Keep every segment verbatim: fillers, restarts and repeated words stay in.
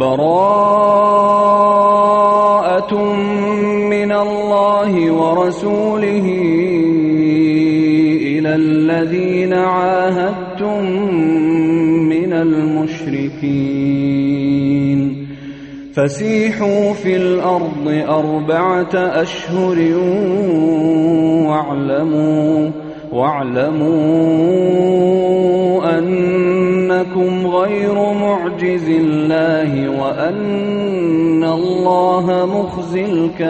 براءة من الله ورسوله إلى الذين عاهدتم من المشركين فسيحوا في الأرض أربعة أشهر واعلموا واعلموا أنكم غير معجز الله وأن الله مخزي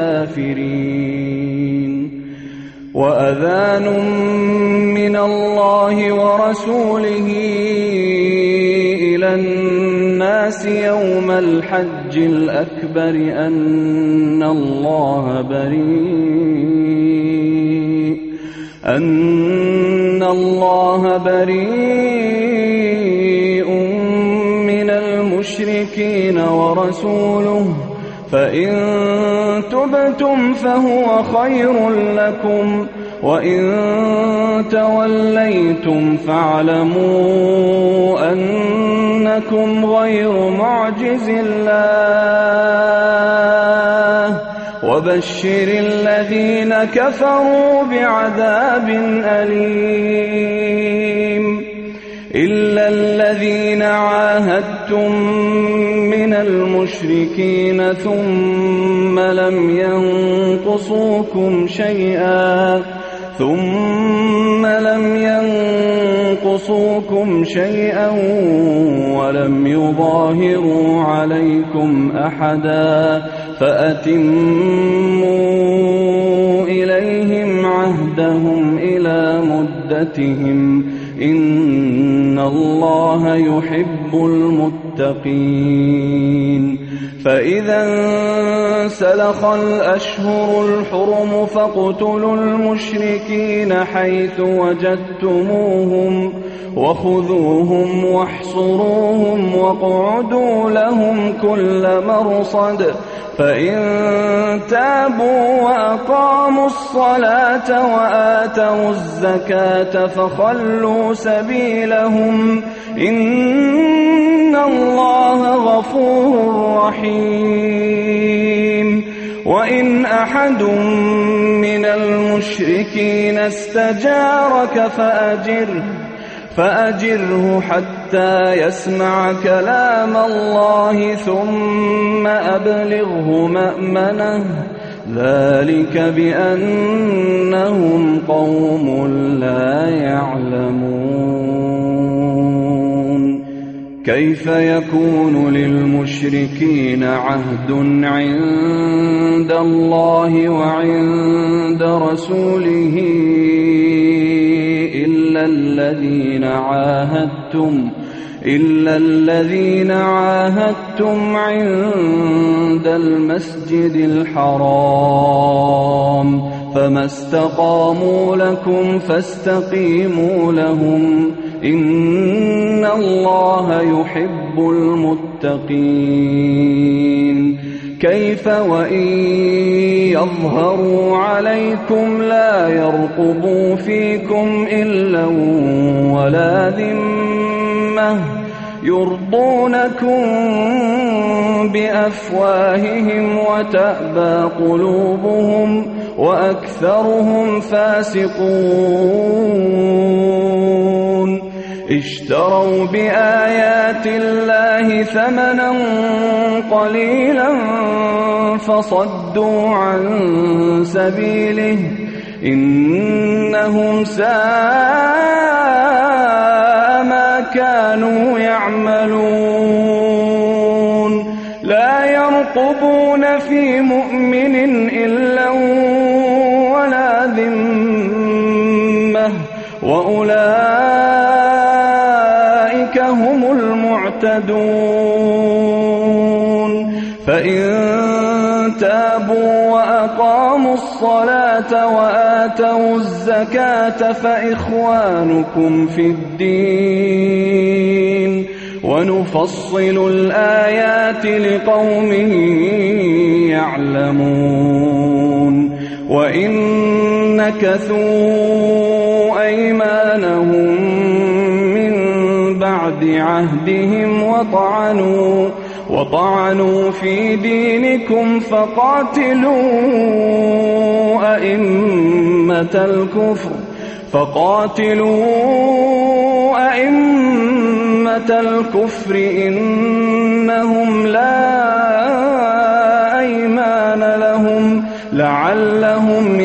الكافرين وأذان من الله ورسوله إلى الناس يوم الحج الأكبر أن الله بريء أن الله بريء من المشركين ورسوله فإن تبتم فهو خير لكم وإن توليتم فاعلموا أنكم غير معجز الله وبشر الذين كفروا بعذاب أليم إلا الذين عاهدتم من المشركين ثم لم ينقصوكم شيئا ثم لم ينقصوكم شيئا ولم يظاهروا عليكم أحدا فأتموا إليهم عهدهم إلى مدتهم إن الله يحب المتقين فإذا انسلخ الأشهر الحرم فاقتلوا المشركين حيث وجدتموهم وخذوهم واحصروهم واقعدوا لهم كل مرصد فإن تابوا وأقاموا الصلاة وآتوا الزكاة فخلوا سبيلهم إن الله غفور رحيم وإن أحد من المشركين استجارك فأجره فأجره حتى يسمع كلام الله ثم أبلغه مأمنه ذلك بأنهم قوم لا يعلمون كيف يكون للمشركين عهد عند الله وعند رسوله إلا الذين عاهدتم إلا الذين عاهدتم عند المسجد الحرام فما استقاموا لكم فاستقيموا لهم إن الله يحب المتقين كيف وإن يظهروا عليكم لا يرقبوا فيكم إلا ولا ذمة يرضونكم بأفواههم وتأبى قلوبهم وأكثرهم فاسقون اشتروا بآيات الله ثمنا قليلا فصدوا عن سبيله إنهم ساء ما كانوا يعملون لا يرقبون في مؤمن إلا ولا ذمة وأولئك هم المعتدون فإن تابوا وأقاموا الصلاة وآتوا الزكاة فإخوانكم في الدين ونفصل الآيات لقوم يعلمون وإن نكثوا أيمانهم من بعد عهدهم وطعنوا وطعنوا في دينكم فقاتلوا أئمة الكفر فقاتلوا أئمة الكفر إنهم لا أيمان لهم لعلهم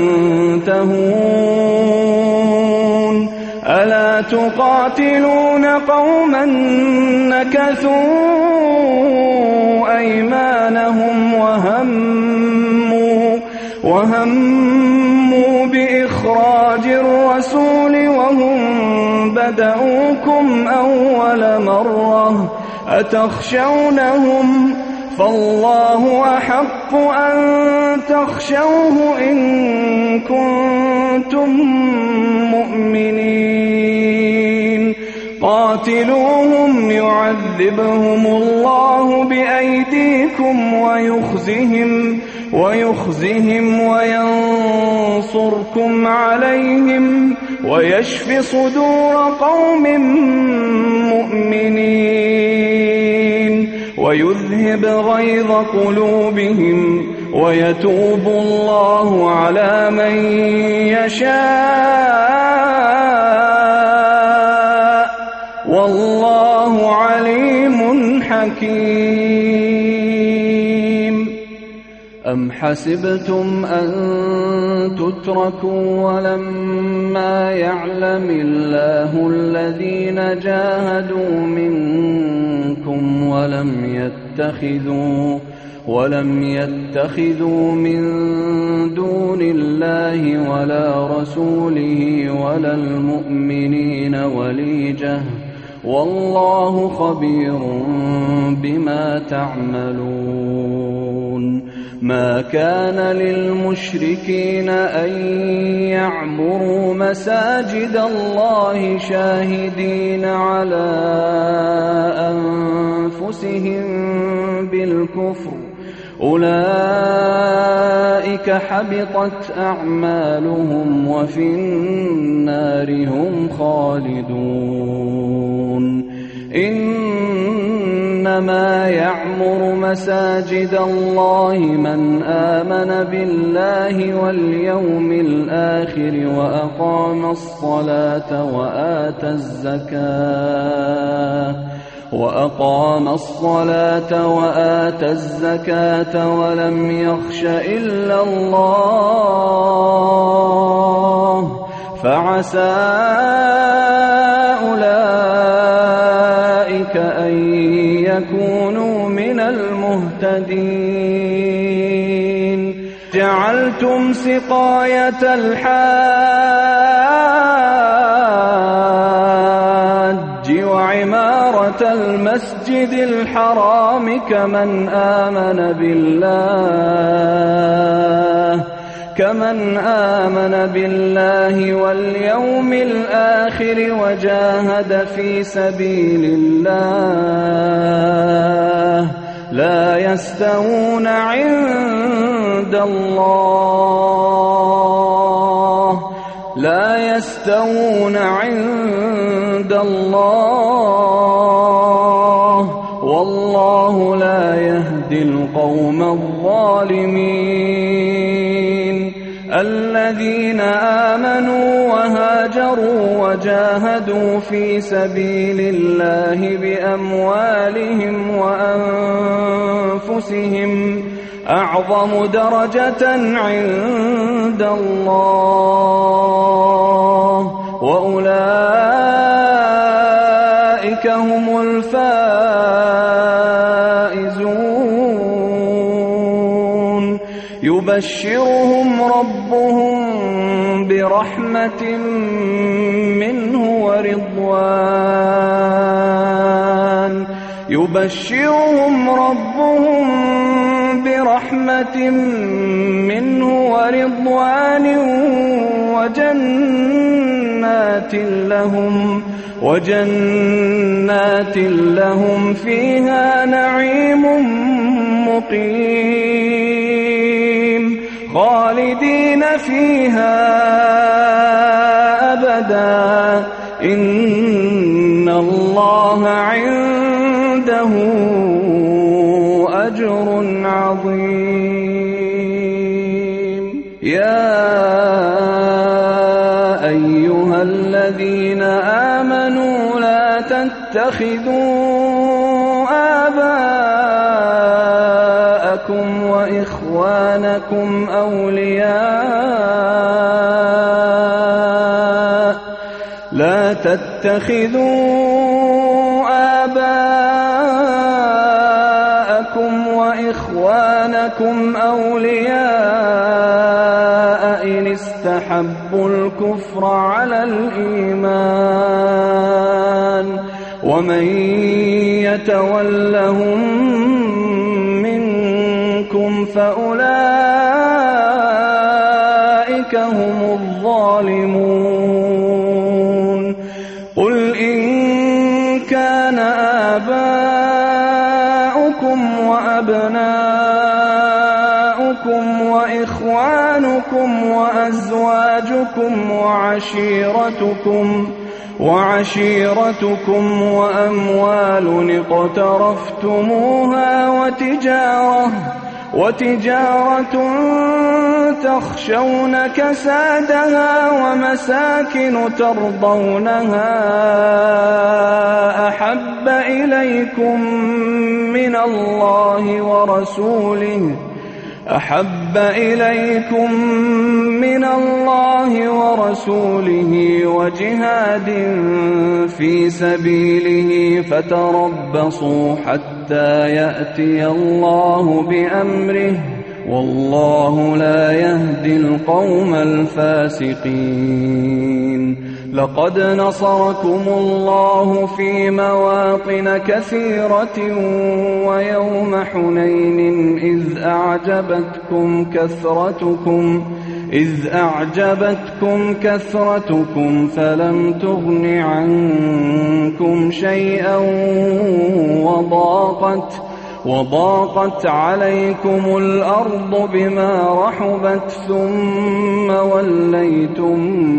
ينتهون ألا تقاتلون قوما نكثوا أيمانهم وهموا وهموا بإخراج الرسول وهم بدؤوكم أول مرة أتخشونهم فالله أحق أن تخشوه إن كنتم مؤمنين قاتلوهم يعذبهم الله بأيديكم ويخزهم ويخزهم وينصركم عليهم ويشف صدور قوم مؤمنين ويذهب غيظ قلوبهم ويتوب الله على من يشاء والله عليم حكيم أم حسبتم أن تتركوا ولما يعلم الله الذين جاهدوا منكم ولم يتخذوا ولم يتخذوا من دون الله ولا رسوله ولا المؤمنين وليجة والله خبير بما تعملون ما كان للمشركين أن يعمروا مساجد الله شاهدين على أنفسهم بالكفر أولئك حبطت أعمالهم وفي النار هم خالدون إنما يعمر مساجد الله من آمن بالله واليوم الآخر وأقام الصلاة وآتى الزكاة وأقام الصلاة وآتى الزكاة ولم يخش إلا الله فعسى أولئك أن يكونوا من المهتدين جعلتم سقاية الحاج وعمارة المسجد الحرام كمن آمن بالله كمن آمن بالله واليوم الآخر وجاهد في سبيل الله لا يستوون عند الله لا يستوون عند الله والله لا يهدي القوم الظالمين الذين آمنوا وهاجروا وجاهدوا في سبيل الله بأموالهم وأنفسهم أعظم درجة عند الله وأولئك هم الفائزون يبشرهم ربهم برحمة منه ورضوان يبشرهم ربهم برحمة منه ورضوان وجنات لهم وجنات لهم فيها نعيم مقيم خالدين فيها أبدا إن الله عنده أجر عظيم. يا أيها الذين آمنوا لا تتخذوا آباءكم وإخوانكم أولياء لا تتخذوا آباءكم وإخوانكم أولياء إن استحبوا الكفر على الإيمان ومن يتولهم منكم فأولئك هم الظالمون. قل إن كان آباؤكم وأبناؤكم وإخوانكم وأزواجكم وعشيرتكم وعشيرتكم وأموال اقترفتموها وتجارة وتجارة تخشون كسادها ومساكن ترضونها أحب إليكم من الله ورسوله أحب إليكم من الله ورسوله وجهاد في سبيله فتربصوا حتى يأتي الله بأمره والله لا يهدي القوم الفاسقين. لقد نصركم الله في مواطن كثيرة ويوم حنين إذ أعجبتكم كثرتكم إذ أعجبتكم كثرتكم فلم تغن عنكم شيئا وضاقت وضاقت عليكم الأرض بما رحبت ثم وليتم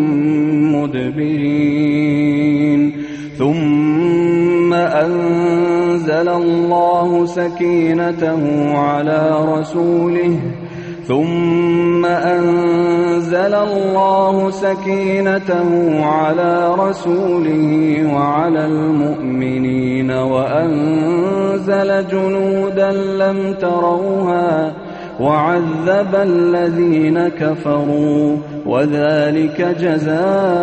مدبرين. ثم أنزل الله سكينته على رسوله ثم أنزل الله سكينته على رسوله وعلى المؤمنين وأنزل جنودا لم تروها وعذب الذين كفروا وذلك جزاء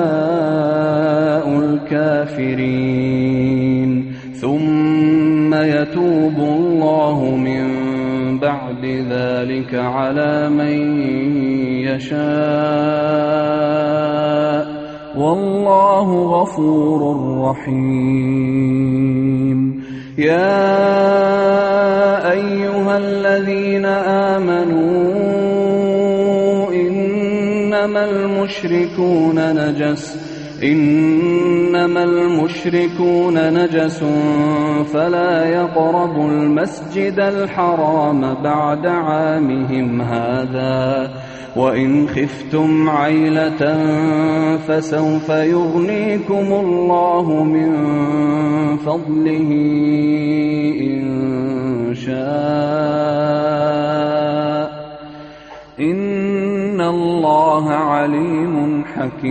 الكافرين. ثم يتوب الله من بعد ذلك على من يشاء والله غفور رحيم. يا أيها الذين آمنوا إنما المشركون نجس إنما المشركون نجس فلا يقربوا المسجد الحرام بعد عامهم هذا وإن خفتم عيلة فسوف يغنيكم الله من فضله إن شاء إن الله عليم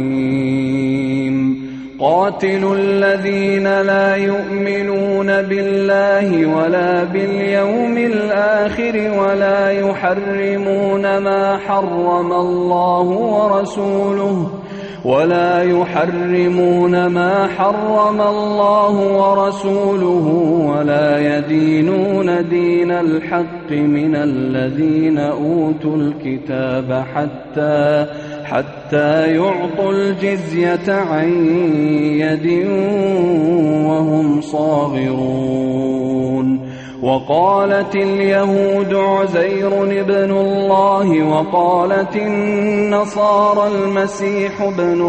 حكيم. قاتلوا الذين لا يؤمنون بالله ولا باليوم الآخر ولا يحرمون ما حرم الله ورسوله ولا يحرمون ما حرم الله ورسوله ولا يدينون دين الحق من الذين أوتوا الكتاب حتى حتى يعطوا الجزية عن يد وهم صاغرون. وقالت اليهود عزير ابن الله وقالت النصارى المسيح ابن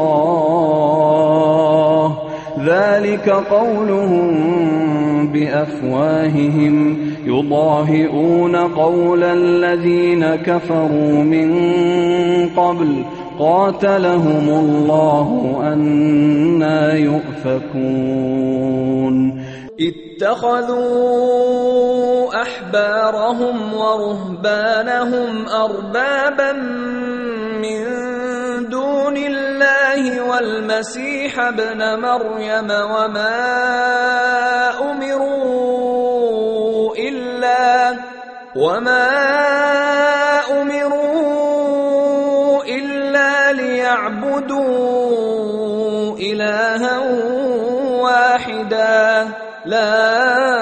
الله ذلك قولهم بأفواههم يضاهئون قول الذين كفروا من قبل قاتلهم الله أنى يؤفكون. اتخذوا أحبارهم ورهبانهم أربابا من دون الله والمسيح ابن مريم وما أمروا إلا وما أمروا إلا ليعبدوا إلها واحدا لا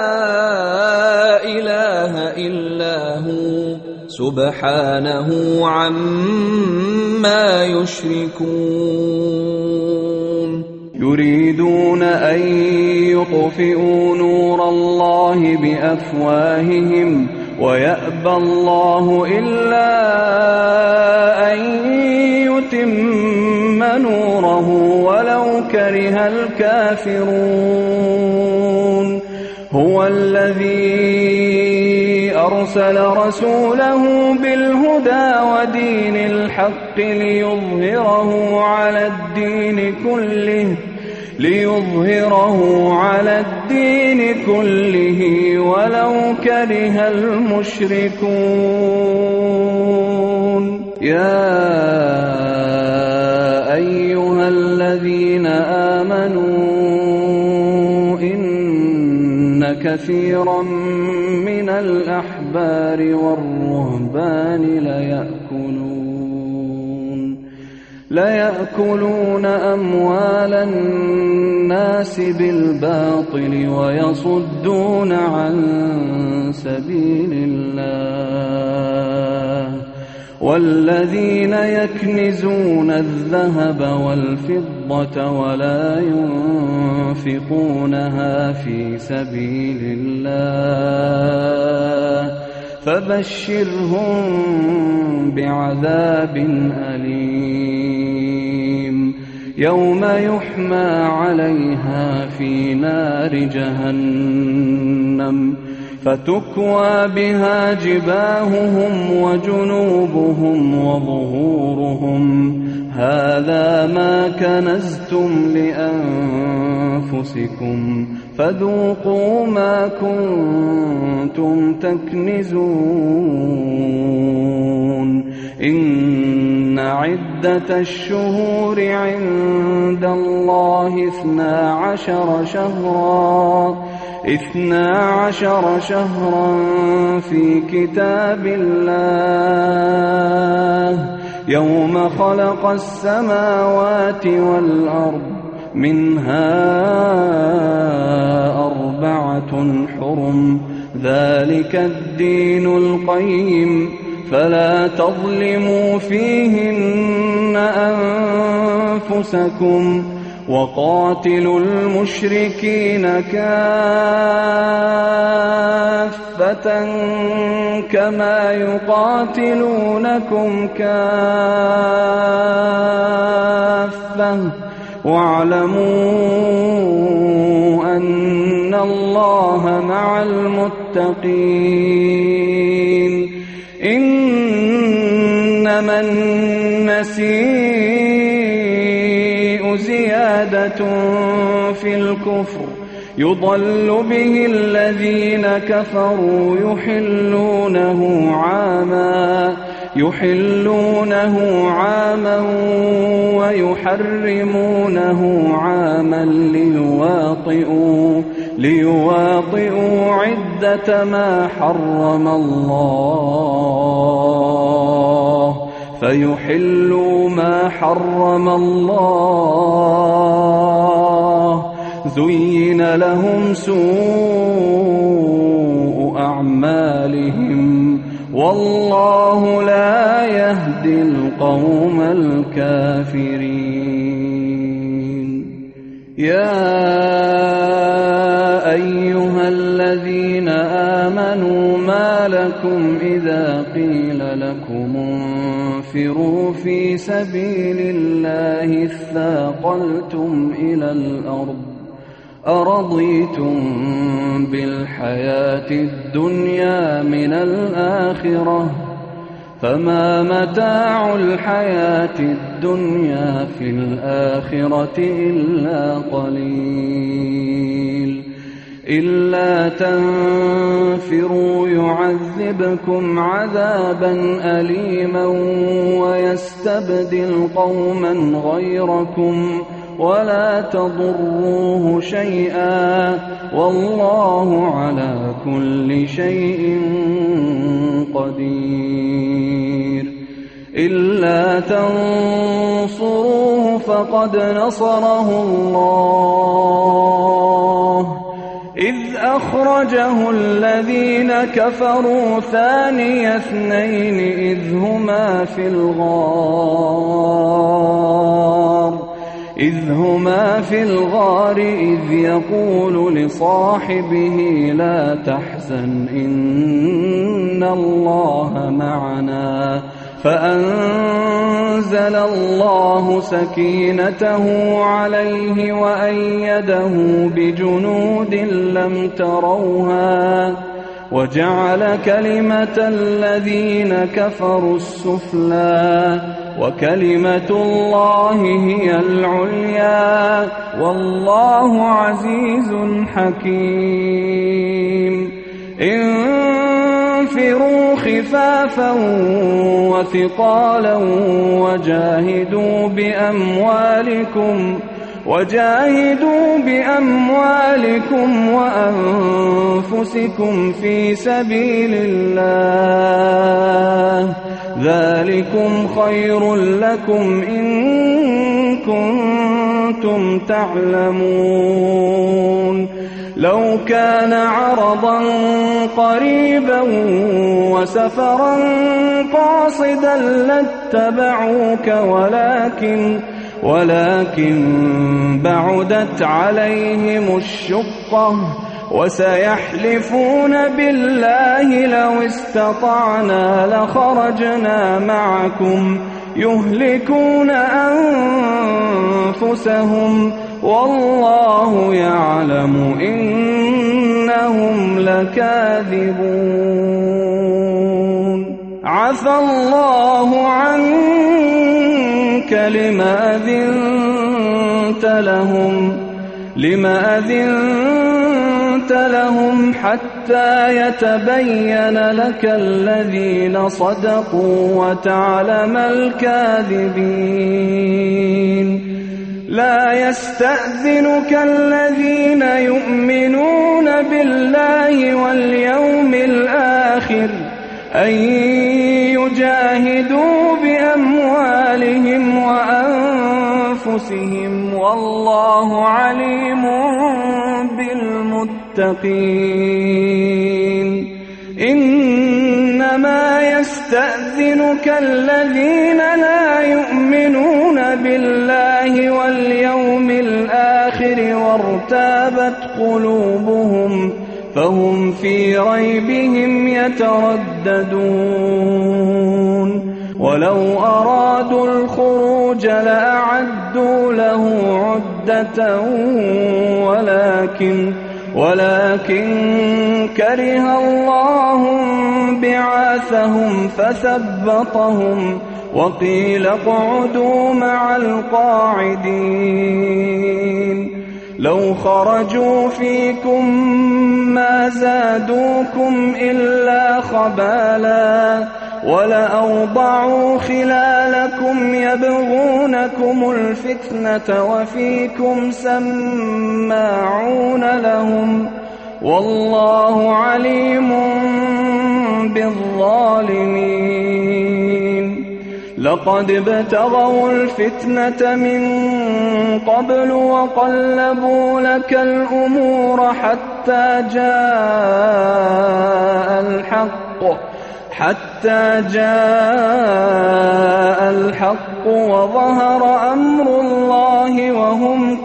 إله إلا هو سبحانه عما يشركون يريدون أن يطفئوا نور الله بأفواههم ويأبى الله إلا أن يتم نوره ولو كره الكافرون هو الذي أرسل رسوله بالهدى ودين الحق ليظهره على الدين كله ليظهره على الدين كله ولو كره المشركون يا أيها الذين آمنوا إن كثيرا من الأحبار والرهبان ليأكلون ليأكلون أموال الناس بالباطل ويصدون عن سبيل الله والذين يكنزون الذهب والفضة ولا ينفقونها في سبيل الله فبشرهم بعذاب أليم يوم يحمى عليها في نار جهنم فتكوى بها جباههم وجنوبهم وظهورهم هذا ما كنزتم لأنفسكم فذوقوا ما كنتم تكنزون إن عدة الشهور عند الله اثنا عشر شهرا اثنا عشر شهرا في كتاب الله يوم خلق السماوات والأرض منها أربعة حرم ذلك الدين القيم فلا تظلموا فيهن أنفسكم وقاتلوا المشركين كافة كما يقاتلونكم كافة واعلموا أن الله مع المتقين إنما النسيء زيادة في الكفر يضل به الذين كفروا يحلونه عاما يحلونه عاما ويحرمونه عاما ليواطئوا ليواطئوا عدة ما حرم الله فيحلوا ما حرم الله زين لهم سوء أعمالهم والله لا يهدي القوم الكافرين يا أيها الذين آمنوا ما لكم إذا قيل لكم انفروا في سبيل الله اثاقلتم إلى الأرض أرضيتم بالحياة الدنيا من الآخرة فما متاع الحياة الدنيا في الآخرة إلا قليل إلا تنفروا يعذبكم عذابا أليما ويستبدل قوما غيركم ولا تضروه شيئا والله على كل شيء قدير. إلا تنصروه فقد نصره الله إذ أخرجه الذين كفروا ثاني اثنين إذ هما في الغار إذ هما في الغار إذ يقول لصاحبه لا تحزن إن الله معنا فأنزل الله سكينته عليه وأيده بجنود لم تروها وجعل كلمة الذين كفروا السفلى وكلمة الله هي العليا والله عزيز حكيم. انفروا خفافا وثقالا وجاهدوا بأموالكم وجاهدوا بأموالكم وأنفسكم في سبيل الله ذلكم خير لكم إن كنتم تعلمون. لو كان عرضا قريبا وسفرا قاصدا لاتبعوك ولكن ولكن بعدت عليهم الشقة وسيحلفون بالله لو استطعنا لخرجنا معكم يهلكون أنفسهم والله يعلم إنهم لكاذبون. عفى الله عنك لما أذنت لهم لما أذنت لهم حتى يتبين لك الذين صدقوا وتعلم الكاذبين. لا يستأذنك الذين يؤمنون بالله واليوم الآخر أن يجاهدوا بأموالهم وأنفسهم والله عليم بالمتقين. إنما يستأذنك الذين لا يؤمنون بالله واليوم الآخر وارتابت قلوبهم فهم في ريبهم يترددون. ولو أرادوا الخروج لأعدوا له عدة ولكن ولكن كره الله بعاثهم فثبطهم وقيل اقعدوا مع القاعدين. لو خرجوا فيكم ما زادوكم إلا خبالا ولأوضعوا خلالكم يبغونكم الفتنة وفيكم سماعون لهم والله عليم بالظالمين. لقد ابتغوا الفتنة من قبل وقلبوا لك الأمور حتى جاء الحق حتى جاء الحق وظهر أمر الله وهم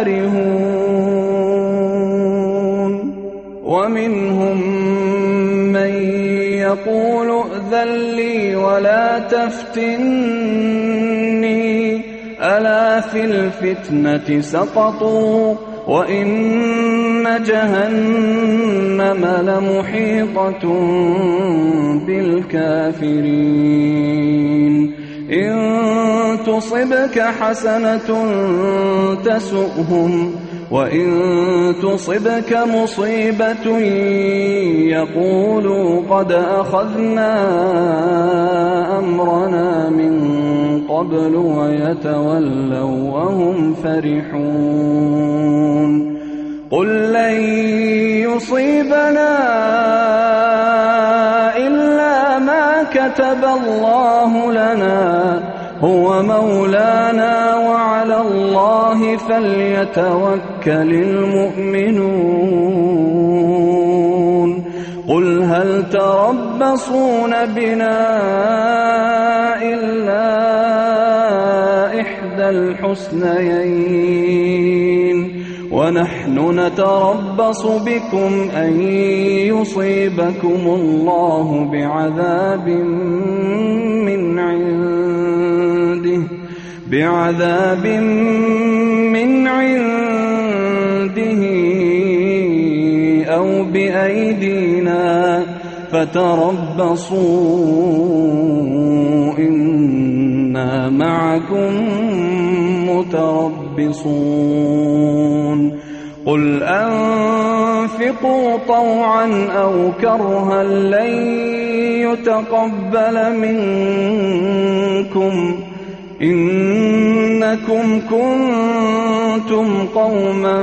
كارهون. ومنهم من يقول ائذن لي ولا تفتني ألا في الفتنة سقطوا وإن جهنم لمحيطة بالكافرين. إن تصبك حسنة تسؤهم وإن تصبك مصيبة يقولوا قد أخذنا أمرنا من قبل ويتولوا وهم فرحون قل لن يصيبنا إلا ما كتب الله لنا هو مولانا وعلى الله فليتوكل المؤمنون قل هل تربصون بنا إلا إحدى الحسنيين ونحن نتربص بكم أن يصيبكم الله بعذاب من عنده بعذاب من عنده أو بأيدينا فتربصوا إنا معكم متربصون قل أنفقوا طوعا أو كرها لن يتقبل منكم إنكم كنتم قوما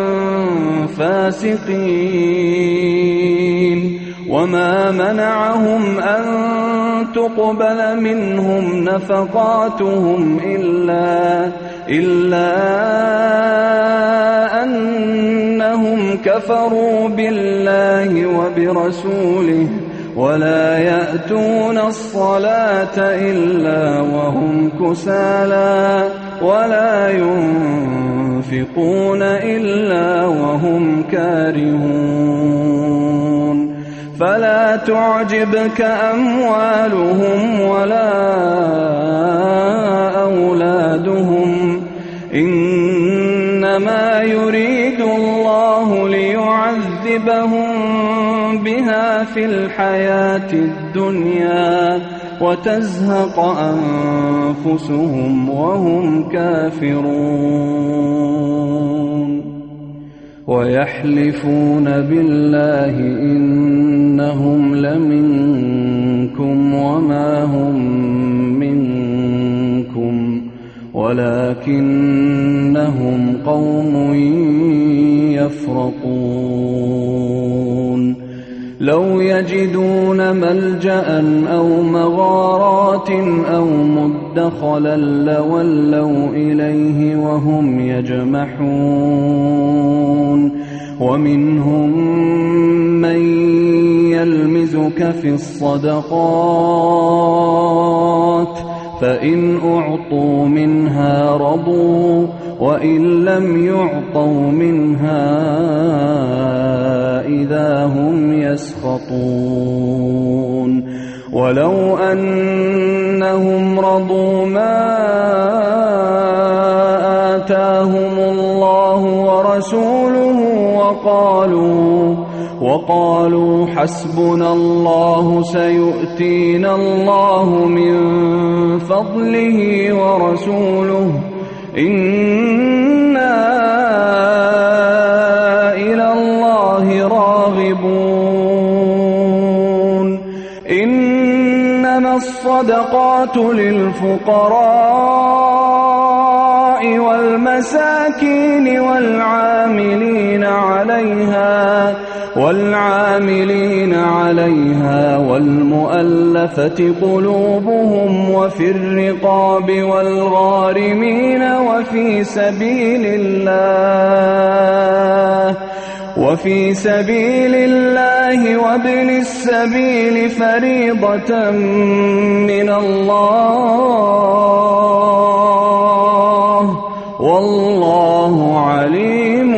فاسقين وما منعهم أن تقبل منهم نفقاتهم إلا إلا أنهم كفروا بالله وبرسوله ولا يأتون الصلاة إلا وهم كسالى ولا ينفقون إلا وهم كارهون فلا تعجبك أموالهم ولا أولادهم إنما يريد الله ليعذبهم بها في الحياة الدنيا وتزهق أنفسهم وهم كافرون ويحلفون بالله إنهم لمنكم وما هم منكم ولكنهم قوم يفرقون لو يجدون ملجأ أو مغارات أو مدخلا لولوا إليه وهم يجمحون ومنهم من يلمزك في الصدقات فإن أعطوا منها رضوا وإن لم يعطوا منها إذا هم يسخطون ولو أنهم رضوا ما آتاهم الله ورسوله وقالوا وقالوا حسبنا الله سيؤتينا الله من فضله ورسوله إنا إلى الله راغبون إنما الصدقات للفقراء والمساكين والعاملين عليها والعاملين عليها والمؤلفة قلوبهم وفي الرقاب والغارمين وفي سبيل الله وفي سبيل الله وابن السبيل فريضة من الله والله عليم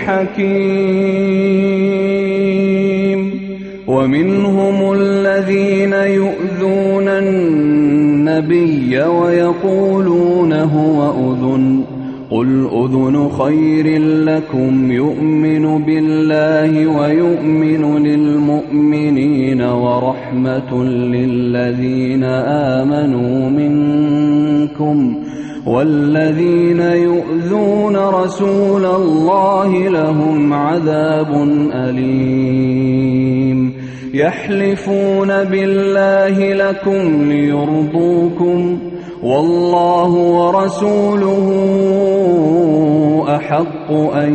حكيم ومنهم الذين يؤذون النبي ويقولون هو أذن قل أذن خير لكم يؤمن بالله ويؤمن للمؤمنين ورحمة للذين آمنوا منكم والذين يؤذون رسول الله لهم عذاب أليم يحلفون بالله لكم ليرضوكم والله ورسوله أحق أن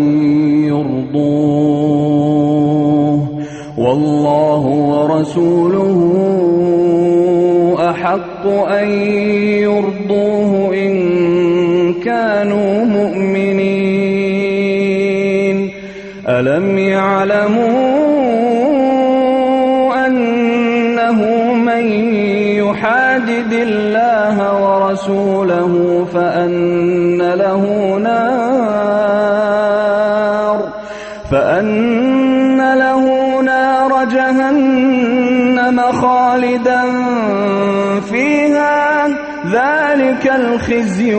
يرضوه والله ورسوله أحق أن يرضوه إن كانوا مؤمنين ألم يعلموا أنه من يحادد الله ورسوله فأن له نار فأن له نار جهنم خالدا فيها ذلك الخزي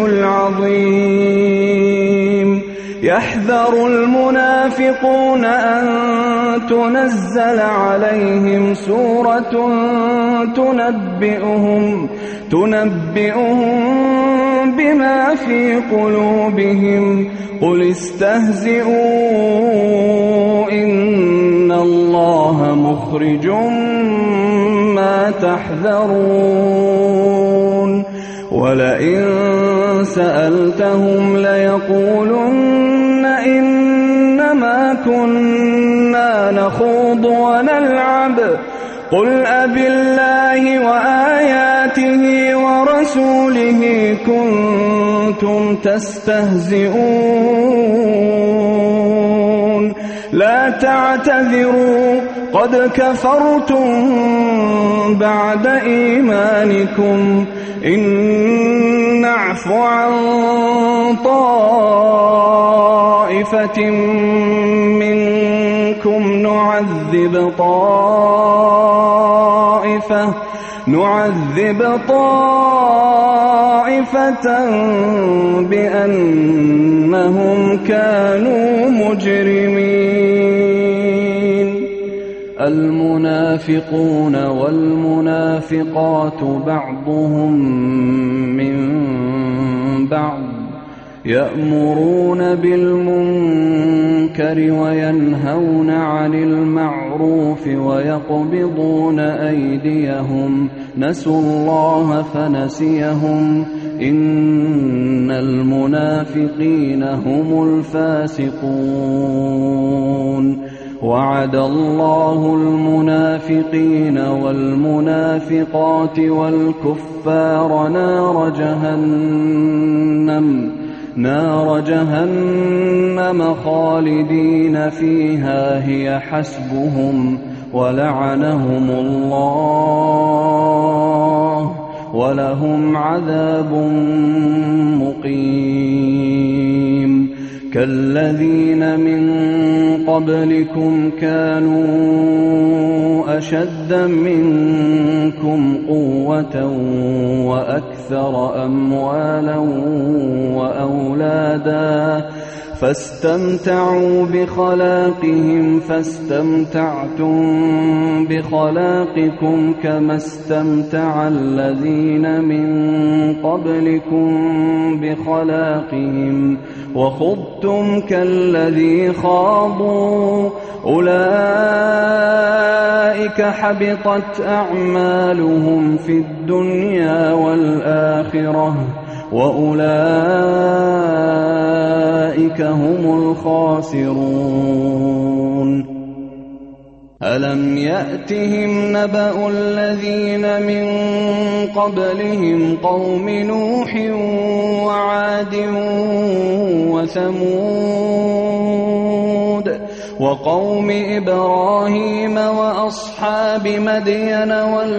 العظيم يحذر المنافقون أن تنزل عليهم سورة تنبئهم تنبئهم بما في قلوبهم قل استهزئوا إن الله مخرج ما تحذرون ولئن سألتهم ليقولن إنما كنا نخوض ونلعب قل أبالله وآياته ورسوله كنتم تستهزئون لا تعتذروا قد كفرتم بعد إيمانكم إن نعف عن طائفة منكم نعذب طائفة نعذب طائفة بأنهم كانوا مجرمين المنافقون والمنافقات بعضهم من بعض يأمرون بالمنكر وينهون عن المعروف ويقبضون أيديهم نسوا الله فنسيهم إن المنافقين هم الفاسقون وعد الله المنافقين والمنافقات والكفار نار جهنم نار جهنم خالدين فيها هي حسبهم ولعنهم الله ولهم عذاب مقيم كالذين من قبلكم كانوا أشد منكم قوة وأكثر أموالا وأولادا فاستمتعوا بخلاقهم فاستمتعتم بخلاقكم كما استمتع الذين من قبلكم بخلاقهم وخضتم كالذي خاضوا أولئك حبطت أعمالهم في الدنيا والآخرة وأولئك هم الخاسرون ألم يأتهم نبأ الذين من قبلهم قوم نوح وعاد وثمود وقوم إبراهيم وأصحاب مدين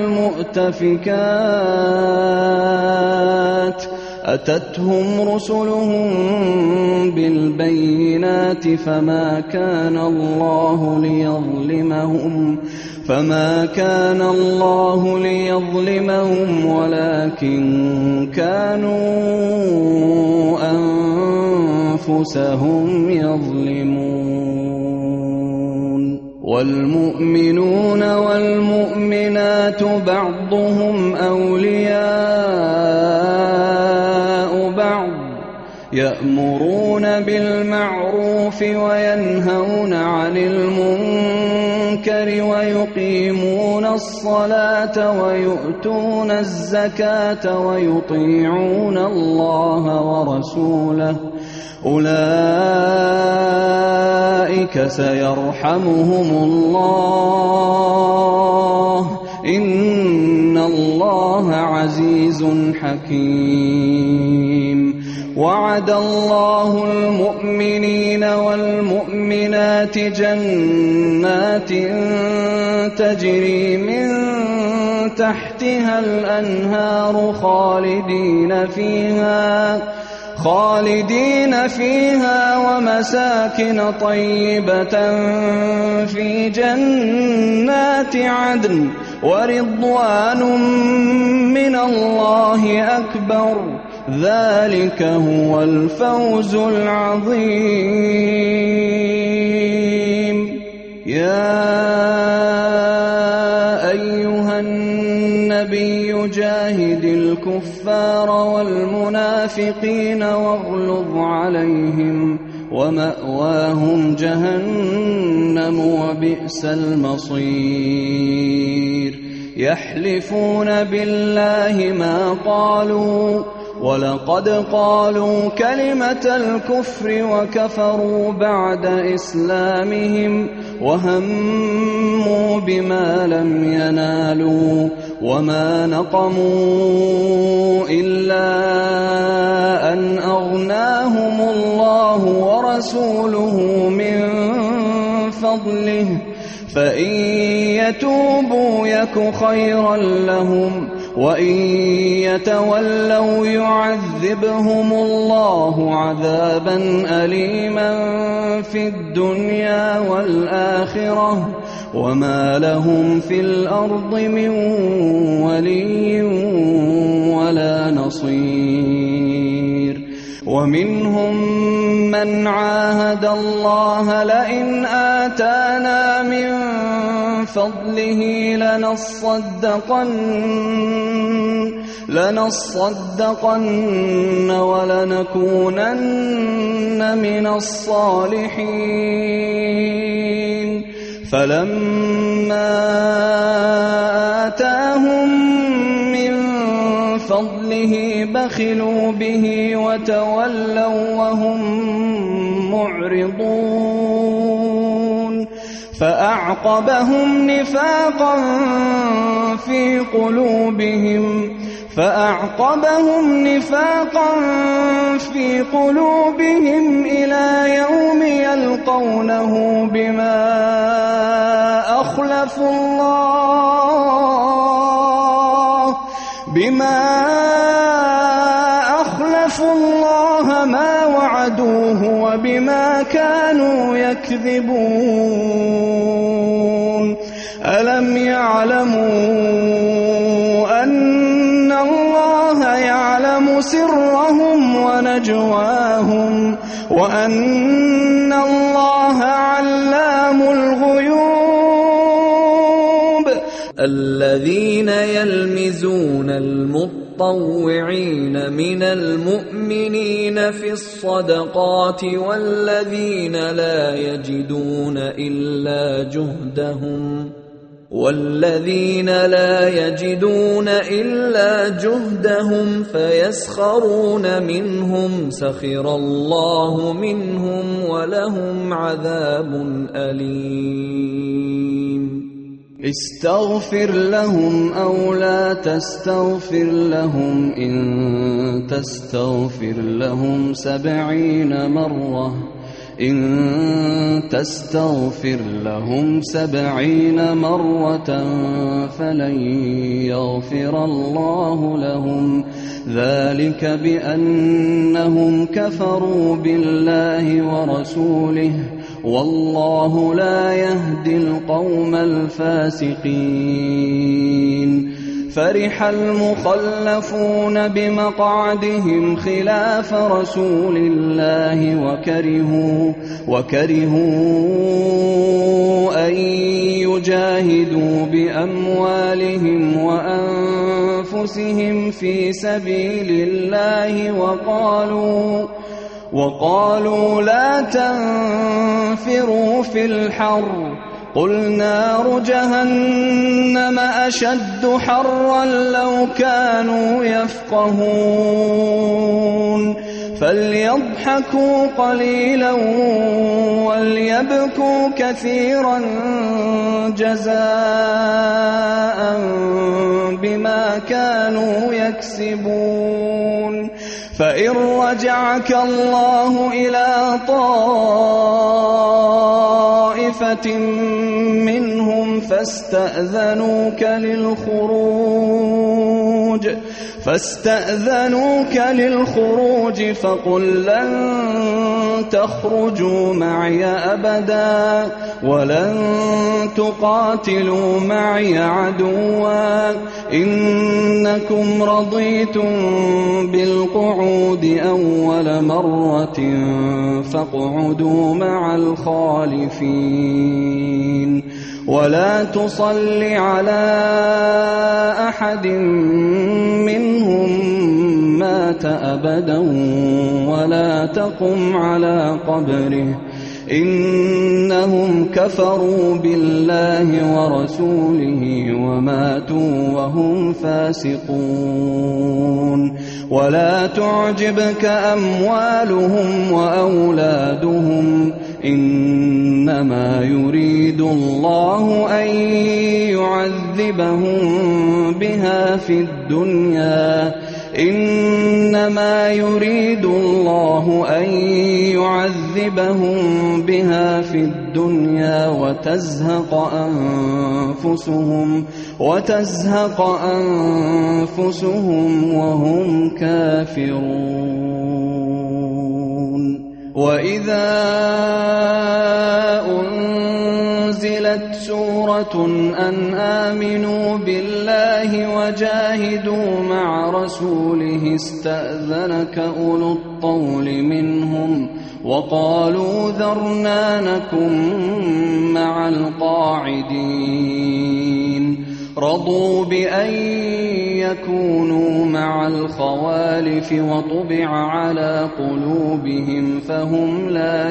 والمؤتفكات أتتهم رسلهم بالبينات فما كان الله ليظلمهم فما كان الله ليظلمهم ولكن كانوا أنفسهم يظلمون والمؤمنون والمؤمنات بعضهم أولياء بعض يأمرون بالمعروف وينهون عن المنكر ويقيمون الصلاة ويؤتون الزكاة ويطيعون الله ورسوله أولئك سيرحمهم الله إن الله عزيز حكيم وعد الله المؤمنين والمؤمنات جنات تجري من تحتها الأنهار خالدين فيها خالدين فيها ومساكن طيبة في جنات عدن ورضوان من الله أكبر ذلك هو الفوز العظيم يا أيها النبي جاهد الكفار والمنافقين واغلظ عليهم ومأواهم جهنم وبئس المصير يحلفون بالله ما قالوا ولقد قالوا كلمة الكفر وكفروا بعد إسلامهم وهموا بما لم ينالوا وما نقموا إلا أن أغناهم الله ورسوله من فضله فإن يتوبوا يك خيرا لهم وإن يتولوا يعذبهم الله عذابا أليما في الدنيا والآخرة وما لهم في الأرض من ولي ولا نصير ومنهم من عاهد الله لئن آتانا من فضله لنصدقن لنصدقن ولنكونن من الصالحين فلما آتاهم من فضله بخلوا به وتولوا وهم معرضون فأعقبهم نفاقا في قلوبهم فأعقبهم نفاقا في قلوبهم إلى يوم يلقونه بما أخلفوا الله بما أخلفوا الله ما وعدوه وبما كانوا يكذبون ألم يعلموا أن الله يعلم سرهم ونجواهم وأن الله علام الغيوب الذين يلمزون المطوعين من المؤمنين في الصدقات والذين لا يجدون إلا جهدهم والذين لا يجدون إلا جهدهم فيسخرون منهم سخر الله منهم ولهم عذاب أليم استغفر لهم أو لا تستغفر لهم إن تستغفر لهم سبعين مرة إن تستغفر لهم سبعين مرة فلن يغفر الله لهم ذلك بأنهم كفروا بالله ورسوله والله لا يهدي القوم الفاسقين فرح المخلفون بمقعدهم خلاف رسول الله وكرهوا, وكرهوا أن يجاهدوا بأموالهم وأنفسهم في سبيل الله وقالوا وقالوا لا تنفروا في الحر قل نار جهنم أشد حرا لو كانوا يفقهون فليضحكوا قليلا وليبكوا كثيرا جزاء بما كانوا يكسبون فإن رجعك الله إلى طائفة منهم فاستأذنوك للخروج فاستأذنوك للخروج فقل لن تخرجوا معي أبدا ولن تقاتلوا معي عدوا إنكم رضيتم بالقعود أول مرة فاقعدوا مع الخالفين ولا تصل على أحد منهم مات أبدا ولا تقم على قبره إنهم كفروا بالله ورسوله وماتوا وهم فاسقون ولا تعجبك أموالهم وأولادهم إنما يريد الله أن يعذبهم بها في الدنيا إنما يريد الله أن يعذبهم بها في الدنيا وتزهق أنفسهم وتزهق أنفسهم وهم كافرون وإذا أنزلت سورة أن آمنوا بالله وجاهدوا مع رسوله استأذنك أولو الطول منهم وقالوا ذرنا نكن مع القاعدين رضوا بأن يكونوا مع الخوالف وطبع على قلوبهم فهم لا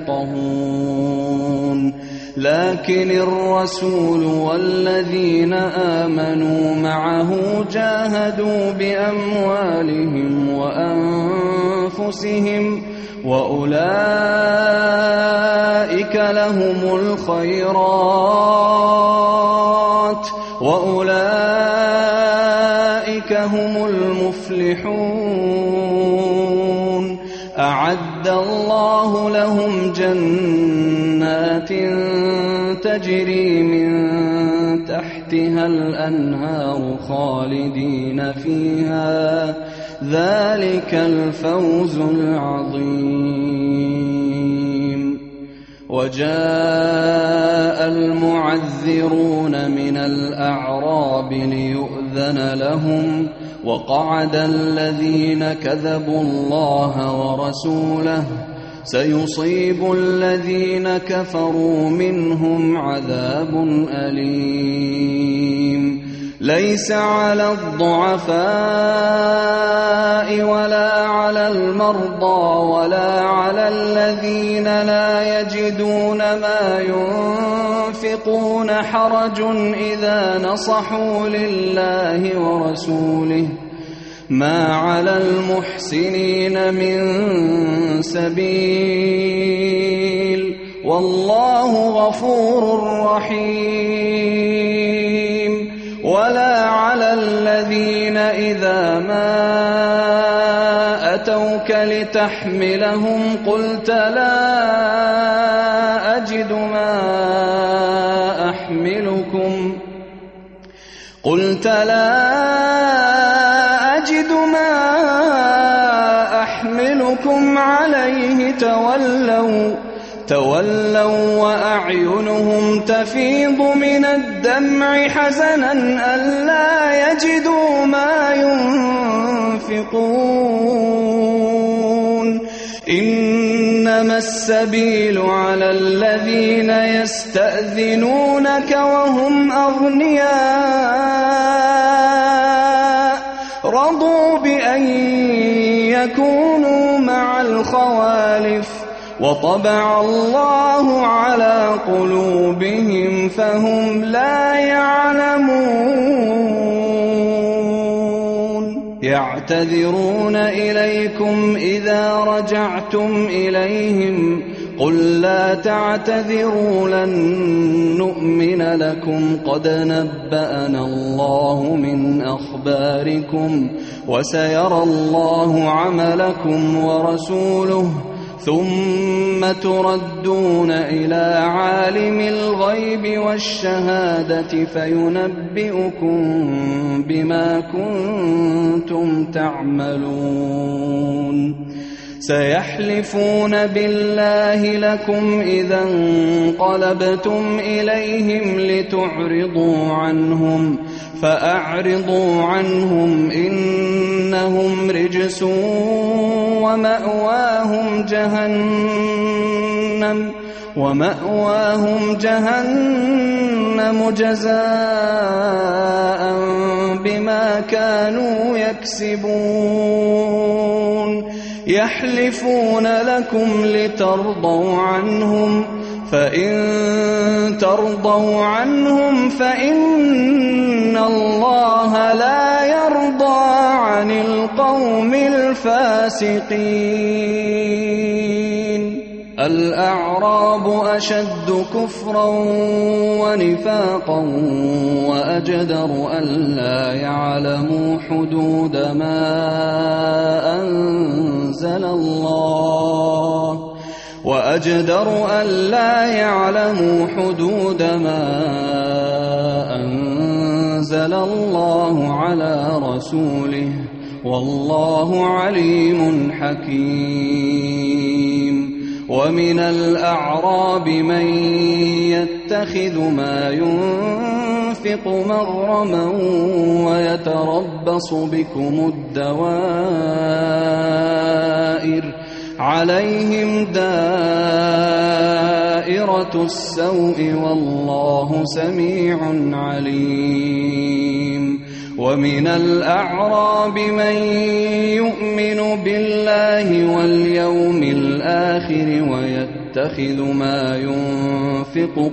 يفقهون لكن الرسول والذين آمنوا معه جاهدوا بأموالهم وأنفسهم وأولئك لهم الخيرات وأولئك هم المفلحون أعد الله لهم جنات تجري من تحتها الأنهار خالدين فيها ذلك الفوز العظيم وجاء المعذرون من الأعراب ليؤذن لهم وقعد الذين كذبوا الله ورسوله سيصيب الذين كفروا منهم عذاب أليم ليس على الضعفاء ولا على المرضى ولا على الذين لا يجدون ما ينفقون حرج إذا نصحوا لله ورسوله ما على المحسنين من سبيل والله غفور رحيم ولا على الذين إذا ما أتوك لتحملهم قلت لا أجد ما أحملكم قلت لا أجد ما أحملكم عليه تولوا تولوا وأعينهم تفيض من الدمع حزنا ألا يجدوا ينفقون إنما السبيل على الذين يستأذنونك وهم أغنياء رضوا بأن يكونوا مع الخوالف وطبع الله على قلوبهم فهم لا يعلمون يعتذرون إليكم إذا رجعتم إليهم قل لا تعتذروا لن نؤمن لكم قد نبأنا الله من أخباركم وسيرى الله عملكم ورسوله ثم تردون إلى عالم الغيب والشهادة فينبئكم بما كنتم تعملون سيحلفون بالله لكم إذا انقلبتم إليهم لتعرضوا عنهم فأعرضوا عنهم إنهم رجس ومأواهم جهنم ومأواهم جهنم جزاء بما كانوا يكسبون يحلفون لكم لترضوا عنهم فإن ترضوا عنهم فإن الله لا يرضى عن القوم الفاسقين الأعراب أشد كفرا ونفاقا وأجدر ألا يعلموا حدود ما أنزل الله وأجدر ألا يعلموا حدود ما أنزل الله على رسوله والله عليم حكيم ومن الأعراب من يتخذ ما ينفق مغرما ويتربص بكم الدوائر عليهم دائرة السوء والله سميع عليم ومن الأعراب من يؤمن بالله واليوم الآخر ويتخذ ما ينفق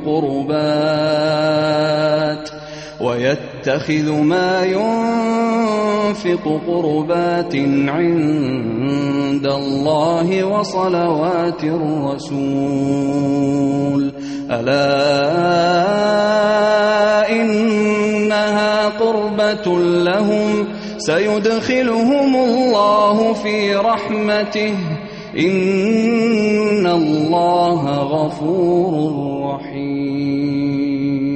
قربات ويتخذ ما ينفق قربات عند الله وصلوات الرسول ألا إنها قربة لهم سيدخلهم الله في رحمته إن الله غفور رحيم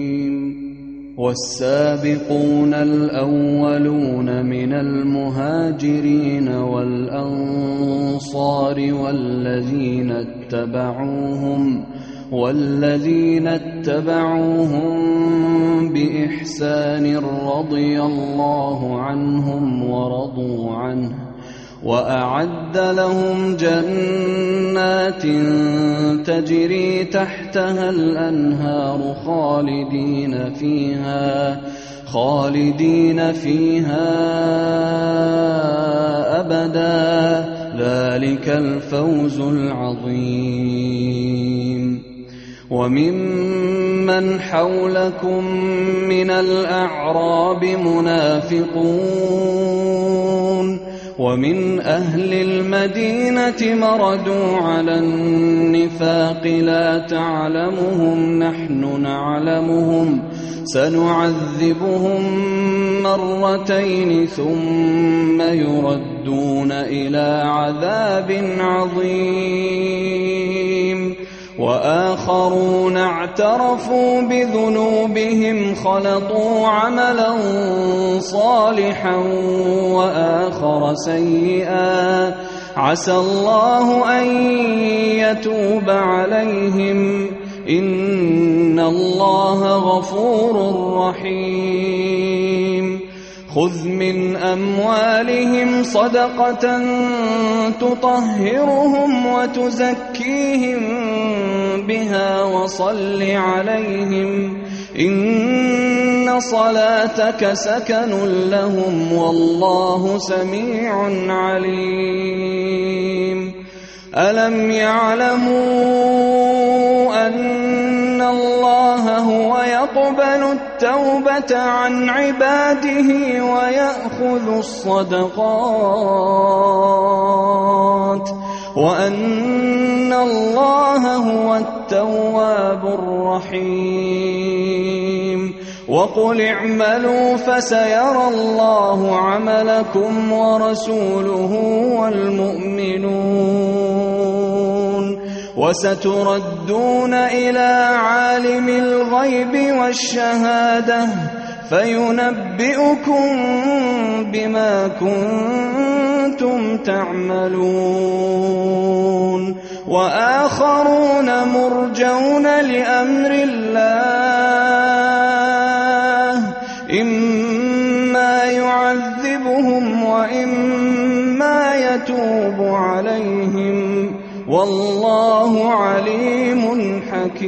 والسابقون الأولون من المهاجرين والأنصار والذين اتبعوهم والذين اتبعوهم بإحسان رضي الله عنهم ورضوا عنه وأعد لهم جنات تجري تحتها الأنهار خالدين فيها خالدين فيها أبدا ذلك الفوز العظيم وممن حولكم من الأعراب منافقون ومن أهل المدينة مردوا على النفاق لا تعلمهم نحن نعلمهم سنعذبهم مرتين ثم يردون إلى عذاب عظيم وآخرون اعترفوا بذنوبهم خلطوا عملا صالحا وآخر سيئا عسى الله أن يتوب عليهم إن الله غفور رحيم خذ من أموالهم صدقة تطهرهم وتزكيهم بها وصل عليهم إن صلاتك سكن لهم والله سميع عليم ألم يعلموا أن الله هو يقبل التوبة عن عباده ويأخذ الصدقات وأن الله هو التواب الرحيم وقل اعملوا فسيرى الله عملكم ورسوله والمؤمنون وستردون إلى عالم الغيب والشهادة فينبئكم بما كنتم تعملون وآخرون مرجون لأمر الله إما يعذبهم وإما يتوب عليهم والله عليم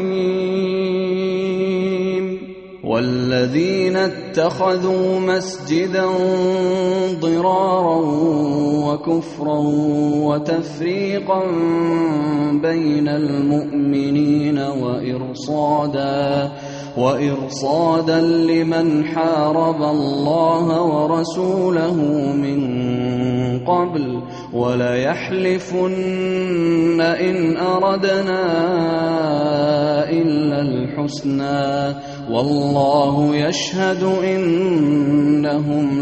حكيم والذين اتخذوا مسجدا ضرارا وكفرا وتفريقا بين المؤمنين وإرصادا وإرصادا لمن حارب الله ورسوله من قبل وليحلفن إن أردنا إلا الحسنى والله يشهد إنهم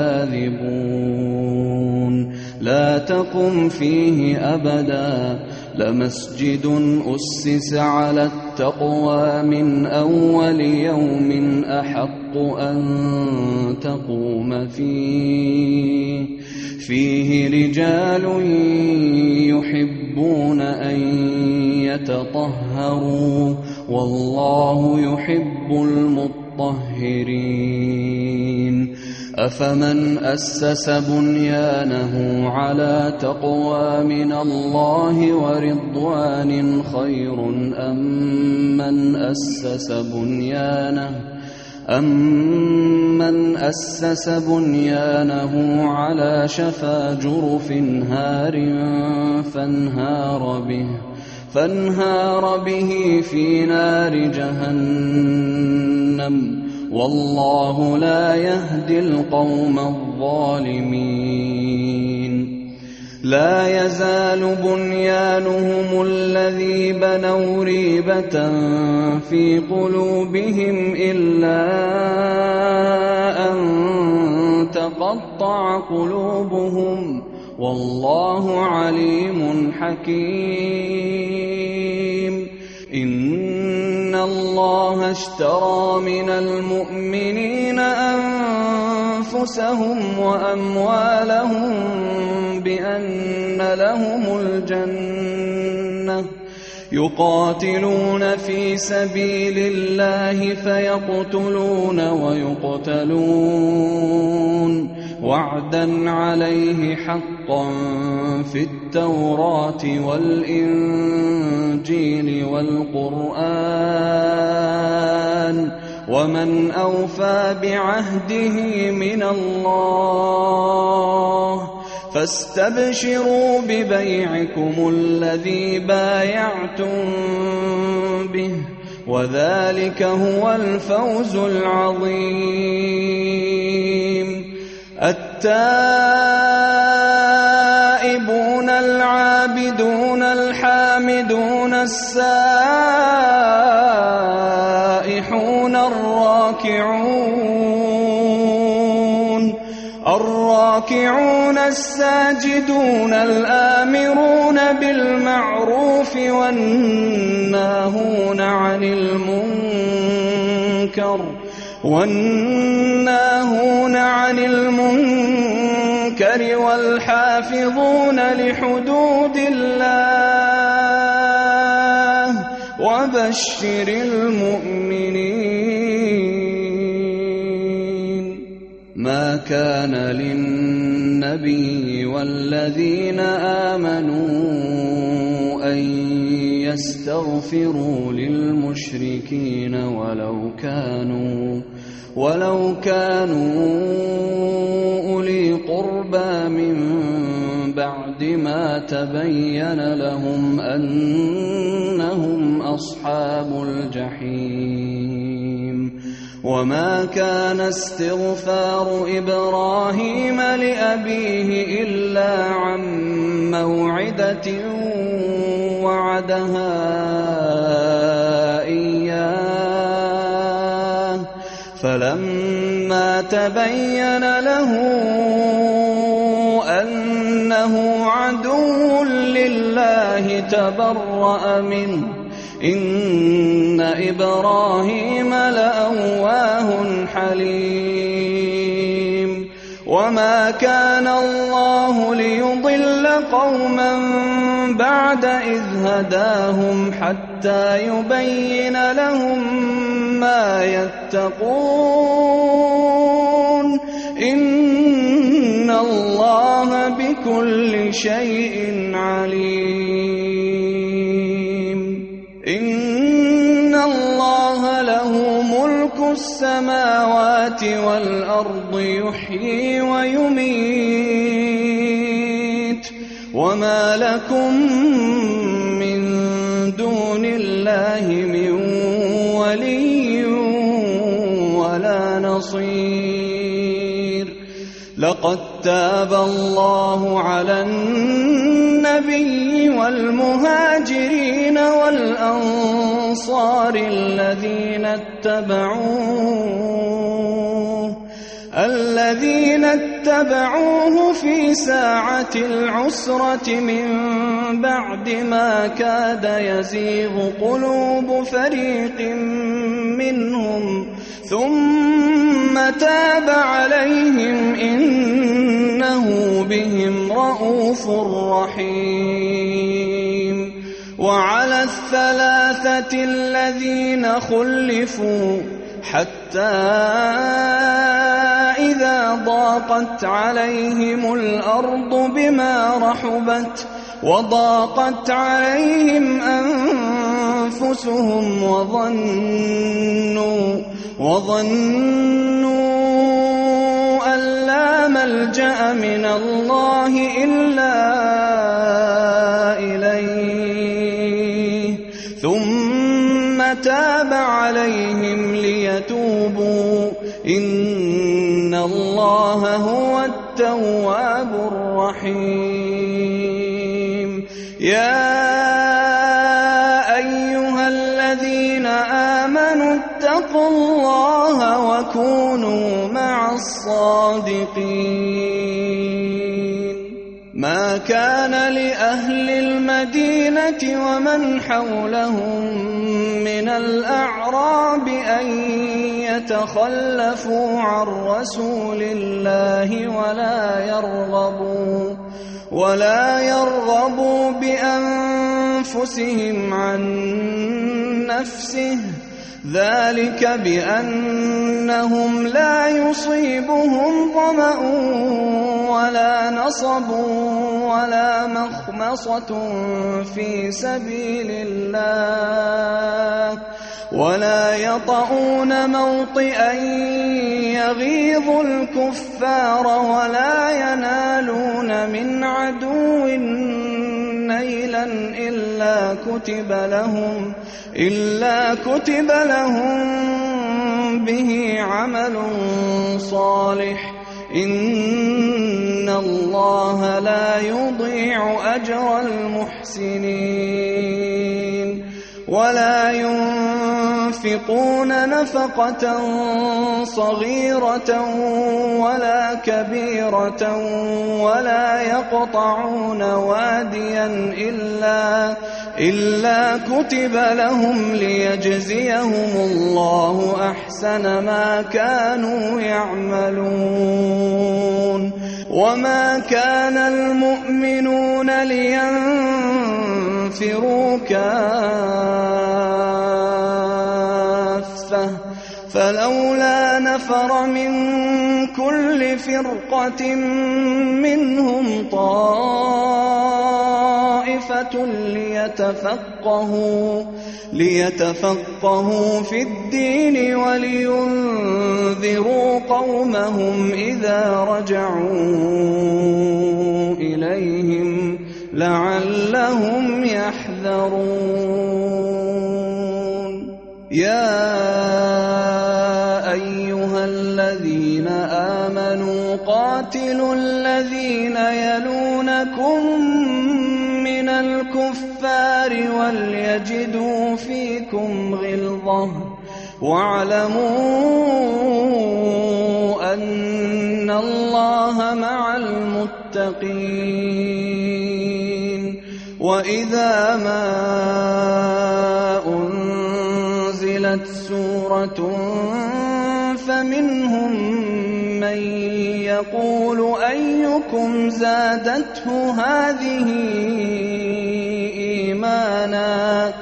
لكاذبون لا تقم فيه أبدا لمسجد أسس على التقوى من أول يوم أحق أن تقوم فيه فيه رجال يحبون أن يتطهروا والله يحب المطهرين أفمن أسس بنيانه على تقوى من الله ورضوان خير أم من أسس بنيانه أَمَّنْ أَسَّسَ بُنْيَانَهُ عَلَى شَفَا جُرُفٍ هَارٍ فَانْهَارَ بِهِ فَانْهَارَ بِهِ فِي نَارِ جَهَنَّمَ وَاللَّهُ لَا يَهْدِي الْقَوْمَ الظَّالِمِينَ لا يزال بنيانهم الذي بنوا ريبة في قلوبهم إلا أن تقطع قلوبهم والله عليم حكيم إن الله اشترى من المؤمنين أنفسهم وأموالهم بأن لهم الجنة يقاتلون في سبيل الله فيقتلون ويقتلون وعدا عليه حقا في التوراة والإنجيل والقرآن ومن أوفى بعهده من الله فاستبشروا ببيعكم الذي بايعتم به وذلك هو الفوز العظيم التائبون العابدون الحامدون السائحون الراكعون الراكعون الساجدون الآمرون بالمعروف والناهون عن المنكر والناهون عن المنكر والحافظون لحدود الله وبشر المؤمنين ما كان للنبي والذين آمنوا أن يستغفروا للمشركين ولو كانوا ولو كانوا أولي قربى من بعد ما تبين لهم أنهم أصحاب الجحيم. وما كان استغفار إبراهيم لأبيه إلا عن موعدة وعدها إياه فلما تبين له أنه عدو لله تبرأ منه إن إبراهيم لأواه حليم. وما كان الله ليضل قوما بعد إذ هداهم حتى يبين لهم ما يتقون إن الله بكل شيء عليم. إن الله له ملك السماوات والأرض يحيي ويميت وما لكم من دون الله من ولي ولا نصير. لقد تاب الله على النبي والمهاجرين والأنصار الذين اتبعوه الذين اتبعوه في ساعة العسرة من بعد ما كاد يزيغ قلوب فريق منهم ثم تاب عليهم إنه بهم رءوف رحيم. وعلى الثلاثة الذين خلفوا حتى إذا ضاقت عليهم الأرض بما رحبت وضاقت عليهم أنفسهم وظنوا وظنوا أن لا ملجأ من الله إلا إليه ثم تاب عليهم ليتوبوا إن الله هو التواب الرحيم. يا أيها الذين آمنوا اتقوا الله وكونوا مع الصادقين. ما كان لأهل المدينة ومن حولهم من الأعراب أن يتخلفوا عن رسول الله ولا يرغبوا ولا يرغبوا بأنفسهم عن نفسه ذلك بأنهم لا يصيبهم ظمأ ولا نصب ولا مخمصة في سبيل الله ولا يطؤون موطئا يغيظ الكفار ولا ينالون من عدو نيلا إلا كتب لهم إلا كتب لهم به عمل صالح إن الله لا يضيع أجر المحسنين. ولا ينفقون نفقة صغيرة ولا كبيرة ولا يقطعون واديا إلا إلا كتب لهم ليجزيهم الله أحسن ما كانوا يعملون. وما كان المؤمنون لينفروا كافة فلولا نفر من كل فرقة منهم طائفة ليتفقهوا ليتفقهوا في الدين ولينذروا قومهم إذا رجعوا إليهم لعلهم يحذرون. يا أيها الذين آمنوا قاتلوا الذين يلونكم من الكفار وليجدوا فيكم غلظة واعلموا أن الله مع المتقين. وإذا ما أنزلت سورة فمنهم من يقول أيكم زادته هذه إيمانا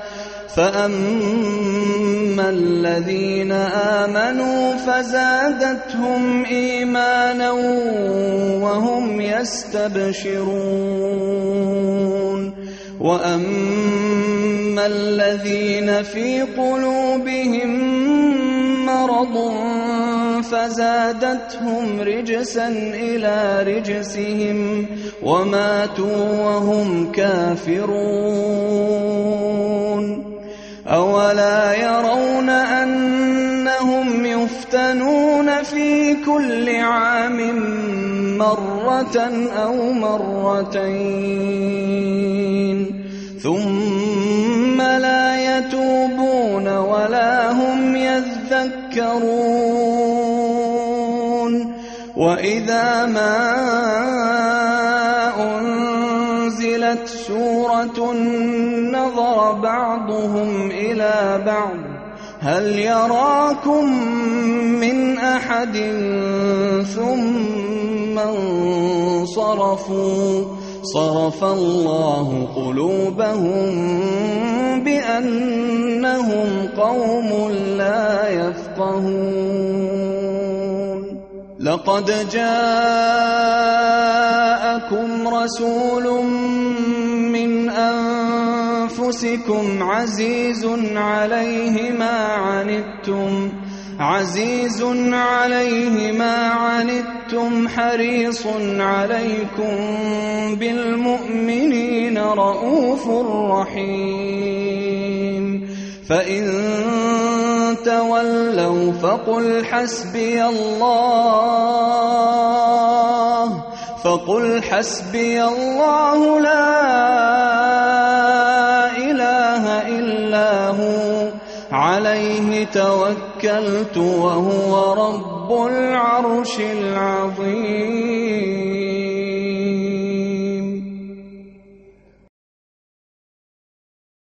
فأما الذين آمنوا فزادتهم إيمانا وهم يستبشرون. وأما الذين في قلوبهم مرض فزادتهم رجسا إلى رجسهم وماتوا وهم كافرون. أولا يرون أنهم يفتنون في كل عام مرة أو مرتين ثم لا يتوبون ولا هم يذكرون. وإذا ما أنزلت سورة نظر بعضهم إلى بعض هل يراكم من أحد ثم انصرفوا صرف الله قلوبهم بأنهم قوم لا يفقهون. لقد جاءكم رسول من أنفسكم عزيز عليه ما عنتم عزيز عليه ما عنتم حريص عليكم بالمؤمنين رؤوف رحيم. فإن تولوا فقل حسبي الله فقل حسبي الله لا إله إلا هو عليه توكلت وهو رب العرش العظيم.